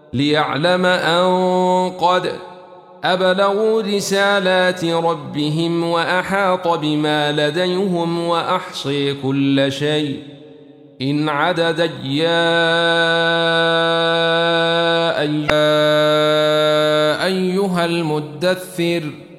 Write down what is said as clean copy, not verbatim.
ليعلم أن قد أبلغوا رسالات ربهم وأحاط بما لديهم وأحصي كل شيء إن عددا يا أيها المدثر